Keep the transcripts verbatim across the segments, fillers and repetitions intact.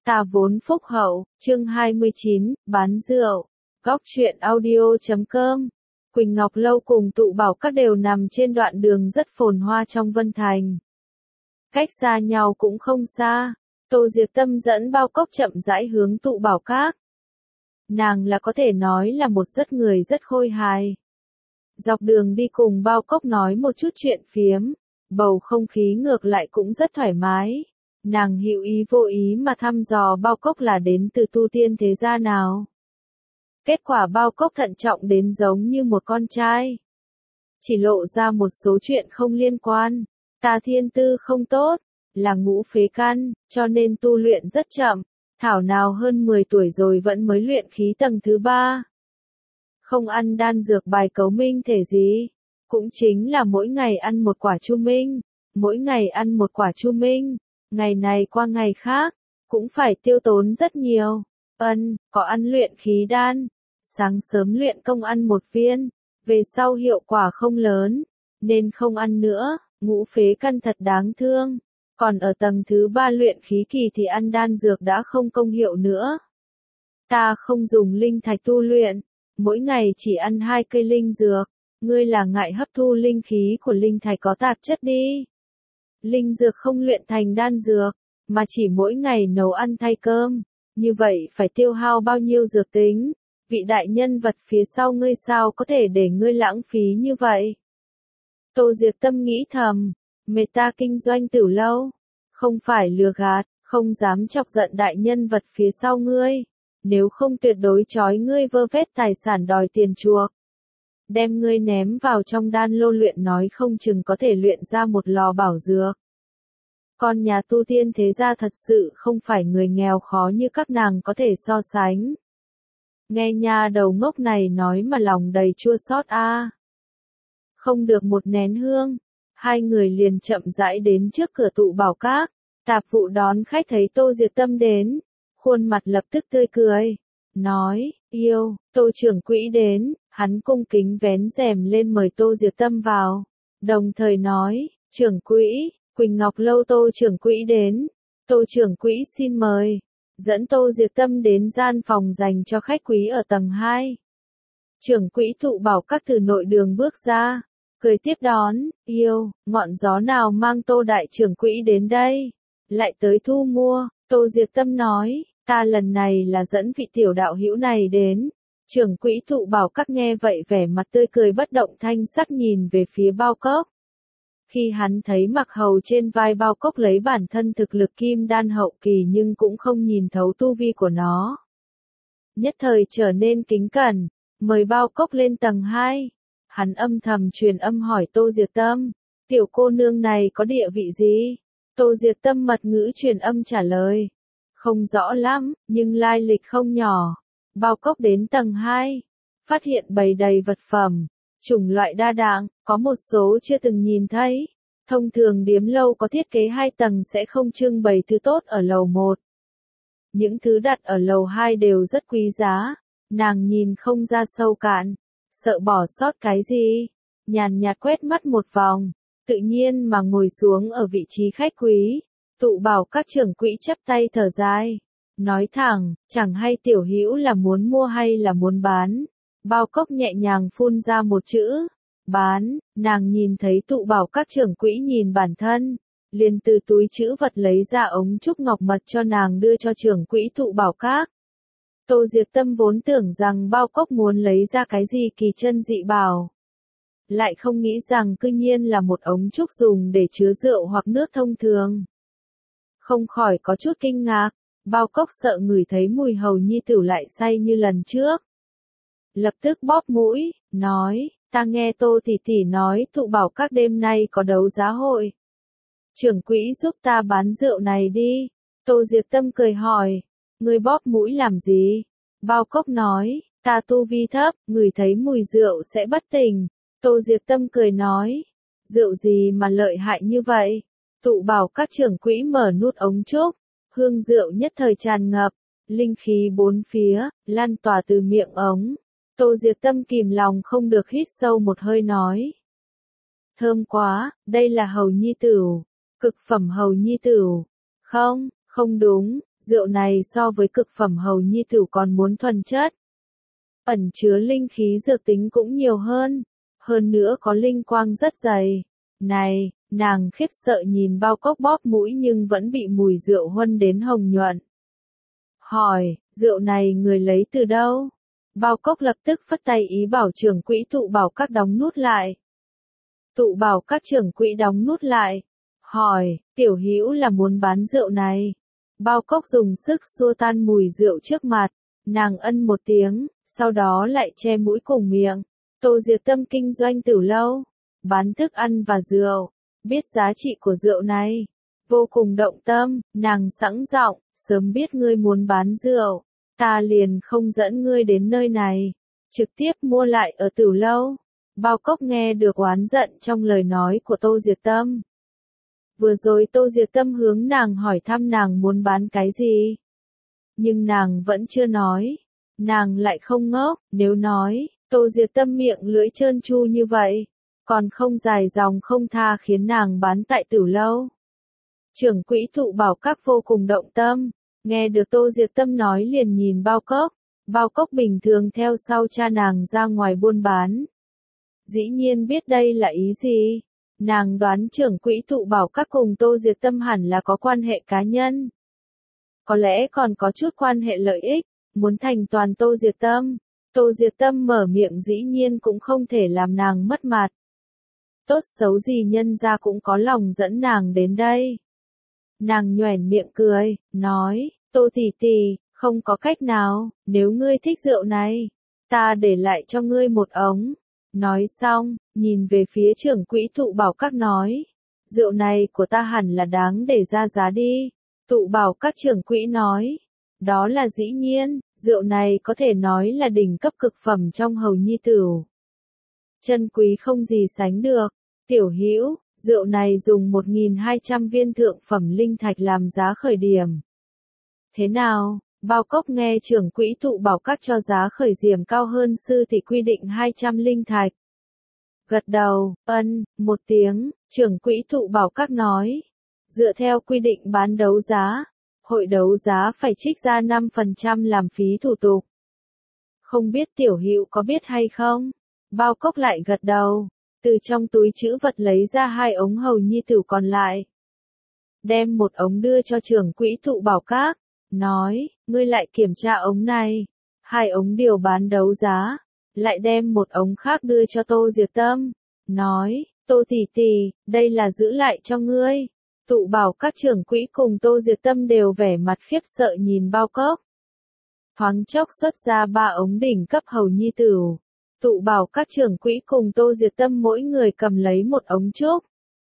Ta vốn phúc hậu, chương hai mươi chín, bán rượu. Góc truyện audio chấm com. Quỳnh Ngọc Lâu cùng Tụ Bảo Các đều nằm trên đoạn đường rất phồn hoa trong Vân Thành. Cách xa nhau cũng không xa, Tô Diệp Tâm dẫn Bao Cốc chậm rãi hướng Tụ Bảo Các. Nàng là có thể nói là một rất người rất khôi hài. Dọc đường đi cùng Bao Cốc nói một chút chuyện phiếm, bầu không khí ngược lại cũng rất thoải mái. Nàng hữu ý vô ý mà thăm dò Bao Cốc là đến từ tu tiên thế gia nào. Kết quả Bao Cốc thận trọng đến giống như một con trai. Chỉ lộ ra một số chuyện không liên quan. Ta thiên tư không tốt, là ngũ phế căn, cho nên tu luyện rất chậm. Thảo nào hơn mười tuổi rồi vẫn mới luyện khí tầng thứ ba. Không ăn đan dược bài cấu minh thể gì. Cũng chính là mỗi ngày ăn một quả chu minh. Mỗi ngày ăn một quả chu minh. Ngày này qua ngày khác, cũng phải tiêu tốn rất nhiều. Ân, có ăn luyện khí đan. Sáng sớm luyện công ăn một viên. Về sau hiệu quả không lớn, nên không ăn nữa. Ngũ phế căn thật đáng thương. Còn ở tầng thứ ba luyện khí kỳ thì ăn đan dược đã không công hiệu nữa. Ta không dùng linh thạch tu luyện. Mỗi ngày chỉ ăn hai cây linh dược. Ngươi là ngại hấp thu linh khí của linh thạch có tạp chất đi. Linh dược không luyện thành đan dược, mà chỉ mỗi ngày nấu ăn thay cơm. Như vậy phải tiêu hao bao nhiêu dược tính? Vị đại nhân vật phía sau ngươi sao có thể để ngươi lãng phí như vậy? Tô Diệp Tâm nghĩ thầm, mẹ ta kinh doanh tiểu lâu, không phải lừa gạt, không dám chọc giận đại nhân vật phía sau ngươi. Nếu không tuyệt đối trói ngươi vơ vét tài sản đòi tiền chuộc. Đem ngươi ném vào trong đan lô luyện nói không chừng có thể luyện ra một lò bảo dược. Con nhà tu tiên thế gia thật sự không phải người nghèo khó như các nàng có thể so sánh. Nghe nha đầu ngốc này nói mà lòng đầy chua xót a. Không được một nén hương, hai người liền chậm rãi đến trước cửa Tụ Bảo Các. Tạp vụ đón khách thấy Tô Diệp Tâm đến, khuôn mặt lập tức tươi cười, nói, yêu, Tô trưởng quỹ đến. Hắn cung kính vén rèm lên mời Tô Diệp Tâm vào, đồng thời nói, trưởng quỹ, Quỳnh Ngọc Lâu Tô trưởng quỹ đến. Tô trưởng quỹ xin mời. Dẫn Tô Diệp Tâm đến gian phòng dành cho khách quý ở tầng hai. Trưởng quỹ Tụ Bảo Các từ nội đường bước ra, cười tiếp đón, yêu, ngọn gió nào mang Tô đại trưởng quỹ đến đây? Lại tới thu mua. Tô Diệp Tâm nói, ta lần này là dẫn vị tiểu đạo hữu này đến. Trưởng quỹ Tụ Bảo Các nghe vậy vẻ mặt tươi cười bất động thanh sắc nhìn về phía Bao Cốc. Khi hắn thấy mặc hầu trên vai Bao Cốc lấy bản thân thực lực kim đan hậu kỳ nhưng cũng không nhìn thấu tu vi của nó. Nhất thời trở nên kính cẩn, mời Bao Cốc lên tầng hai. Hắn âm thầm truyền âm hỏi Tô Diệp Tâm, tiểu cô nương này có địa vị gì? Tô Diệp Tâm mật ngữ truyền âm trả lời, không rõ lắm, nhưng lai lịch không nhỏ. Bao Cốc đến tầng hai, phát hiện bày đầy vật phẩm, chủng loại đa dạng, có một số chưa từng nhìn thấy. Thông thường điếm lâu có thiết kế hai tầng sẽ không trưng bày thứ tốt ở lầu một. Những thứ đặt ở lầu hai đều rất quý giá, nàng nhìn không ra sâu cạn, sợ bỏ sót cái gì. Nhàn nhạt quét mắt một vòng, tự nhiên mà ngồi xuống ở vị trí khách quý. Tụ Bảo Các trưởng quỹ chắp tay thở dài. Nói thẳng, chẳng hay tiểu hữu là muốn mua hay là muốn bán. Bao Cốc nhẹ nhàng phun ra một chữ, bán. Nàng nhìn thấy Tụ Bảo Các trưởng quỹ nhìn bản thân, liền từ túi trữ vật lấy ra ống trúc ngọc mật cho nàng đưa cho trưởng quỹ Tụ Bảo Các. Tô Diệp Tâm vốn tưởng rằng Bao Cốc muốn lấy ra cái gì kỳ chân dị bảo, lại không nghĩ rằng cư nhiên là một ống trúc dùng để chứa rượu hoặc nước thông thường. Không khỏi có chút kinh ngạc. Bao Cốc sợ ngửi thấy mùi hầu nhi tử lại say như lần trước. Lập tức bóp mũi, nói, ta nghe Tô tỷ tỷ nói Tụ Bảo Các đêm nay có đấu giá hội. Trưởng quỹ giúp ta bán rượu này đi. Tô Diệp Tâm cười hỏi, ngươi bóp mũi làm gì? Bao Cốc nói, ta tu vi thấp, ngửi thấy mùi rượu sẽ bất tỉnh. Tô Diệp Tâm cười nói, rượu gì mà lợi hại như vậy? Tụ Bảo Các trưởng quỹ mở nút ống trúc. Hương rượu nhất thời tràn ngập, linh khí bốn phía, lan tỏa từ miệng ống. Tô Diệp Tâm kìm lòng không được hít sâu một hơi nói. Thơm quá, đây là hầu nhi tửu, cực phẩm hầu nhi tửu. Không, không đúng, rượu này so với cực phẩm hầu nhi tửu còn muốn thuần chất. Ẩn chứa linh khí dược tính cũng nhiều hơn, hơn nữa có linh quang rất dày. Này, nàng khiếp sợ nhìn bao cốc bóp mũi nhưng vẫn bị mùi rượu huân đến hồng nhuận. Hỏi, rượu này người lấy từ đâu? Bao cốc lập tức phất tay ý bảo trưởng quỹ tụ bảo các đóng nút lại. Tụ bảo các trưởng quỹ đóng nút lại. Hỏi, tiểu hữu là muốn bán rượu này. Bao cốc dùng sức xua tan mùi rượu trước mặt. Nàng ân một tiếng, sau đó lại che mũi cùng miệng. Tô Diệp Tâm kinh doanh từ lâu, bán thức ăn và rượu, biết giá trị của rượu này. Vô cùng động tâm, nàng sẵn giọng, sớm biết ngươi muốn bán rượu, ta liền không dẫn ngươi đến nơi này, trực tiếp mua lại ở Tử Lâu. Bao Cốc nghe được oán giận trong lời nói của Tô Diệp Tâm. Vừa rồi Tô Diệp Tâm hướng nàng hỏi thăm nàng muốn bán cái gì. Nhưng nàng vẫn chưa nói. Nàng lại không ngốc, nếu nói, Tô Diệp Tâm miệng lưỡi trơn tru như vậy, còn không dài dòng không tha khiến nàng bán tại Tử Lâu. Trưởng quỹ Thụ Bảo Các vô cùng động tâm, nghe được Tô Diệp Tâm nói liền nhìn Bao Cốc. Bao Cốc bình thường theo sau cha nàng ra ngoài buôn bán. Dĩ nhiên biết đây là ý gì. Nàng đoán trưởng quỹ Thụ Bảo Các cùng Tô Diệp Tâm hẳn là có quan hệ cá nhân. Có lẽ còn có chút quan hệ lợi ích, muốn thành toàn Tô Diệp Tâm. Tô Diệp Tâm mở miệng dĩ nhiên cũng không thể làm nàng mất mặt. Tốt xấu gì nhân gia cũng có lòng dẫn nàng đến đây. Nàng nhoẻn miệng cười, nói, Tô tỷ tỷ, không có cách nào, nếu ngươi thích rượu này, ta để lại cho ngươi một ống. Nói xong, nhìn về phía trưởng quỹ Thụ Bảo Các nói, rượu này của ta hẳn là đáng để ra giá đi. Thụ Bảo Các trưởng quỹ nói, đó là dĩ nhiên, rượu này có thể nói là đỉnh cấp cực phẩm trong hầu nhi tửu. Chân quý không gì sánh được, tiểu hữu, rượu này dùng một nghìn hai trăm viên thượng phẩm linh thạch làm giá khởi điểm. Thế nào? Bao Cốc nghe trưởng quỹ Thụ Bảo Các cho giá khởi điểm cao hơn sư thì quy định hai trăm linh thạch. Gật đầu, ân, một tiếng, trưởng quỹ Thụ Bảo Các nói. Dựa theo quy định bán đấu giá, hội đấu giá phải trích ra năm phần trăm làm phí thủ tục. Không biết tiểu hữu có biết hay không? Bao Cốc lại gật đầu, từ trong túi trữ vật lấy ra hai ống hầu nhi tửu còn lại. Đem một ống đưa cho trưởng quỹ Thụ Bảo Các, nói, ngươi lại kiểm tra ống này. Hai ống điều bán đấu giá, lại đem một ống khác đưa cho Tô Diệp Tâm, nói, Tô tỷ tỷ, đây là giữ lại cho ngươi. Thụ Bảo Các trưởng quỹ cùng Tô Diệp Tâm đều vẻ mặt khiếp sợ nhìn Bao Cốc. Thoáng chốc xuất ra ba ống đỉnh cấp hầu nhi tửu. Thụ Bảo Các trưởng quỹ cùng Tô Diệp Tâm mỗi người cầm lấy một ống trúc.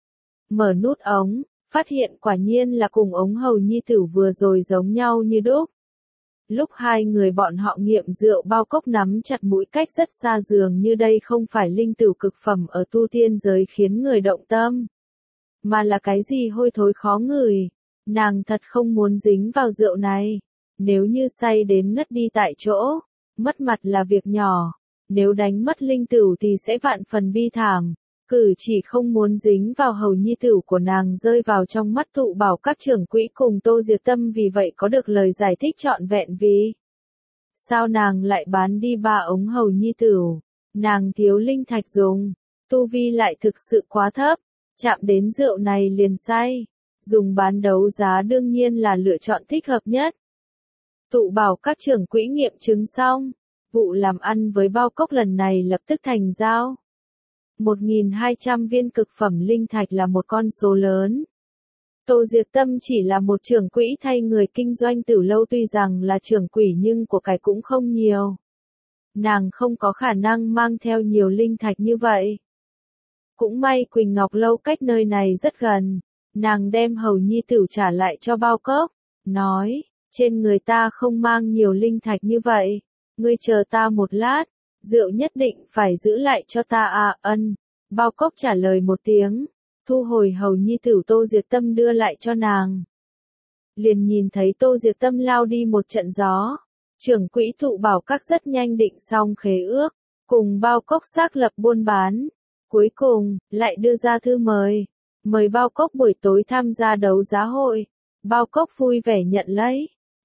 Mở nút ống, phát hiện quả nhiên là cùng ống hầu nhi tửu vừa rồi giống nhau như đúc. Lúc hai người bọn họ nghiệm rượu Bao Cốc nắm chặt mũi cách rất xa, dường như đây không phải linh tửu cực phẩm ở tu tiên giới khiến người động tâm, mà là cái gì hôi thối khó ngửi. Nàng thật không muốn dính vào rượu này. Nếu như say đến ngất đi tại chỗ, mất mặt là việc nhỏ. Nếu đánh mất linh tửu thì sẽ vạn phần bi thảm. Cử chỉ không muốn dính vào hầu nhi tửu của nàng rơi vào trong mắt Thụ Bảo Các trưởng quỹ cùng Tô Diệp Tâm, vì vậy có được lời giải thích trọn vẹn vì sao nàng lại bán đi ba ống hầu nhi tửu. Nàng thiếu linh thạch dùng, tu vi lại thực sự quá thấp, chạm đến rượu này liền say. Dùng bán đấu giá đương nhiên là lựa chọn thích hợp nhất. Thụ Bảo Các trưởng quỹ nghiệm chứng xong, vụ làm ăn với Bao Cốc lần này lập tức thành giao. một nghìn hai trăm viên cực phẩm linh thạch là một con số lớn. Tô Diệp Tâm chỉ là một trưởng quỹ thay người kinh doanh Tử Lâu, tuy rằng là trưởng quỹ nhưng của cải cũng không nhiều. Nàng không có khả năng mang theo nhiều linh thạch như vậy. Cũng may Quỳnh Ngọc Lâu cách nơi này rất gần. Nàng đem hầu nhi tửu trả lại cho Bao Cốc, nói, trên người ta không mang nhiều linh thạch như vậy. Ngươi chờ ta một lát, rượu nhất định phải giữ lại cho ta à, ân. Bao Cốc trả lời một tiếng, thu hồi hầu nhi tửu Tô Diệp Tâm đưa lại cho nàng. Liền nhìn thấy Tô Diệp Tâm lao đi một trận gió. Trưởng quỹ Thụ Bảo Các rất nhanh định xong khế ước, cùng Bao Cốc xác lập buôn bán. Cuối cùng, lại đưa ra thư mời, mời Bao Cốc buổi tối tham gia đấu giá hội. Bao Cốc vui vẻ nhận lấy.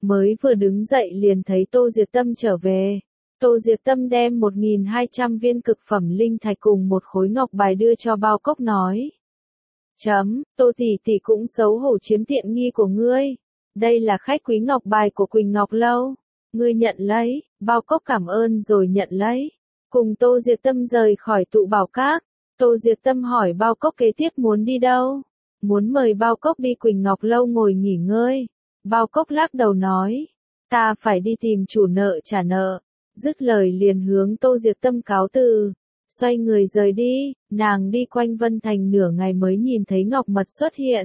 Mới vừa đứng dậy liền thấy Tô Diệt Tâm trở về. Tô Diệt Tâm đem một nghìn hai trăm viên cực phẩm linh thạch cùng một khối ngọc bài đưa cho Bao Cốc nói. Chấm, Tô tỷ tỷ cũng xấu hổ chiếm tiện nghi của ngươi. Đây là khách quý ngọc bài của Quỳnh Ngọc Lâu. Ngươi nhận lấy, Bao Cốc cảm ơn rồi nhận lấy. Cùng Tô Diệt Tâm rời khỏi tụ bảo các. Tô Diệt Tâm hỏi Bao Cốc kế tiếp muốn đi đâu. Muốn mời Bao Cốc đi Quỳnh Ngọc Lâu ngồi nghỉ ngơi. Bao Cốc lắc đầu nói. Ta phải đi tìm chủ nợ trả nợ. Dứt lời liền hướng Tô Diệt Tâm cáo từ. Xoay người rời đi, nàng đi quanh Vân Thành nửa ngày mới nhìn thấy Ngọc Mật xuất hiện.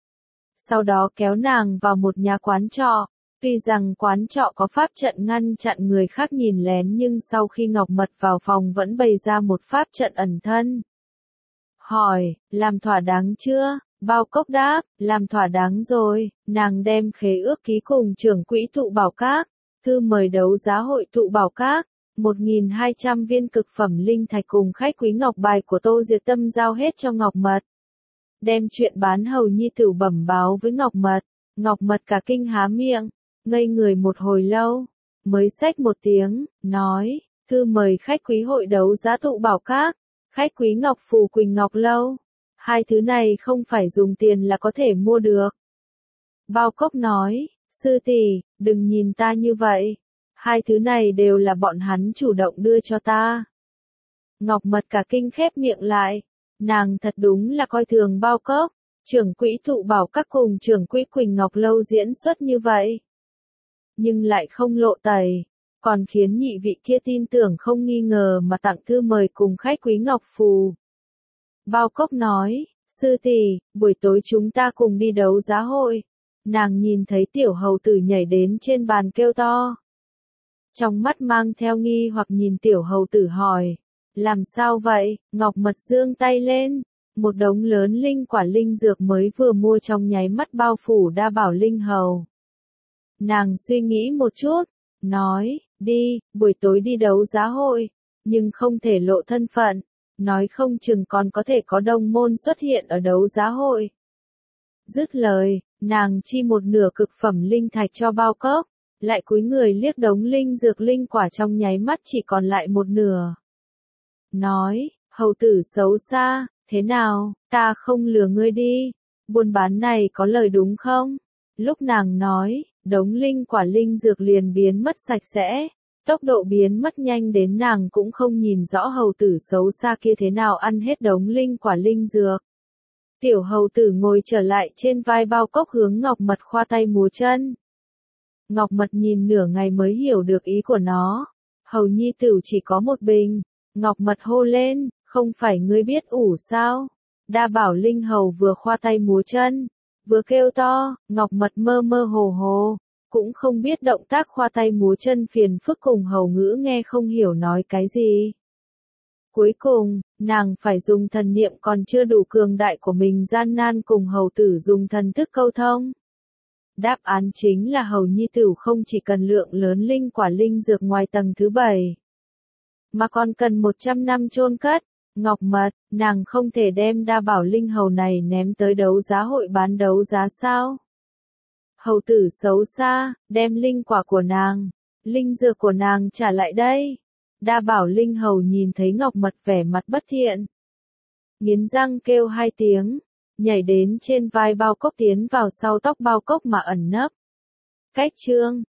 Sau đó kéo nàng vào một nhà quán trọ. Tuy rằng quán trọ có pháp trận ngăn chặn người khác nhìn lén nhưng sau khi Ngọc Mật vào phòng vẫn bày ra một pháp trận ẩn thân. Hỏi, làm thỏa đáng chưa? Bao Cốc đáp, làm thỏa đáng rồi. Nàng đem khế ước ký cùng trưởng quỹ tụ bảo các. Thư mời đấu giá hội tụ bảo các. một nghìn hai trăm viên cực phẩm linh thạch cùng khách quý ngọc bài của Tô Diệt Tâm giao hết cho Ngọc Mật. Đem chuyện bán hầu nhi tử bẩm báo với Ngọc Mật. Ngọc Mật cả kinh há miệng, ngây người một hồi lâu, mới xách một tiếng, nói, thư mời khách quý hội đấu giá tụ bảo các, khách quý Ngọc Phù Quỳnh Ngọc Lâu. Hai thứ này không phải dùng tiền là có thể mua được. Bao Cốc nói, sư tỷ, đừng nhìn ta như vậy. Hai thứ này đều là bọn hắn chủ động đưa cho ta. Ngọc Mật cả kinh khép miệng lại. Nàng thật đúng là coi thường Bao Cốc. Trưởng quỹ tụ bảo các cùng trưởng quỹ Quỳnh Ngọc Lâu diễn xuất như vậy. Nhưng lại không lộ tẩy. Còn khiến nhị vị kia tin tưởng không nghi ngờ mà tặng thư mời cùng khách quý Ngọc Phù. Bao Cốc nói, sư tỷ, buổi tối chúng ta cùng đi đấu giá hội. Nàng nhìn thấy tiểu hầu tử nhảy đến trên bàn kêu to. Trong mắt mang theo nghi hoặc nhìn tiểu hầu tử hỏi. Làm sao vậy? Ngọc Mật giương tay lên. Một đống lớn linh quả linh dược mới vừa mua trong nháy mắt bao phủ đa bảo linh hầu. Nàng suy nghĩ một chút. Nói, đi, buổi tối đi đấu giá hội. Nhưng không thể lộ thân phận. Nói không chừng còn có thể có đồng môn xuất hiện ở đấu giá hội. Dứt lời, nàng chi một nửa cực phẩm linh thạch cho Bao Cốc. Lại cúi người liếc đống linh dược linh quả trong nháy mắt chỉ còn lại một nửa. Nói, hầu tử xấu xa, thế nào, ta không lừa ngươi đi, buôn bán này có lời đúng không? Lúc nàng nói, đống linh quả linh dược liền biến mất sạch sẽ, tốc độ biến mất nhanh đến nàng cũng không nhìn rõ hầu tử xấu xa kia thế nào ăn hết đống linh quả linh dược. Tiểu hầu tử ngồi trở lại trên vai Bao Cốc hướng Ngọc Mật khoa tay múa chân. Ngọc Mật nhìn nửa ngày mới hiểu được ý của nó. Hầu nhi tử chỉ có một bình. Ngọc Mật hô lên, không phải ngươi biết ủ sao? Đa bảo linh hầu vừa khoa tay múa chân, vừa kêu to, Ngọc Mật mơ mơ hồ hồ, cũng không biết động tác khoa tay múa chân phiền phức cùng hầu ngữ nghe không hiểu nói cái gì. Cuối cùng, nàng phải dùng thần niệm còn chưa đủ cường đại của mình gian nan cùng hầu tử dùng thần thức câu thông. Đáp án chính là hầu nhi tử không chỉ cần lượng lớn linh quả linh dược ngoài tầng thứ bảy, mà còn cần một trăm năm chôn cất. Ngọc Mật, nàng không thể đem đa bảo linh hầu này ném tới đấu giá hội bán đấu giá sao? Hầu tử xấu xa, đem linh quả của nàng, linh dược của nàng trả lại đây. Đa bảo linh hầu nhìn thấy Ngọc Mật vẻ mặt bất thiện, nghiến răng kêu hai tiếng, nhảy đến trên vai Bao Cốc tiến vào sau tóc Bao Cốc mà ẩn nấp. Cách chương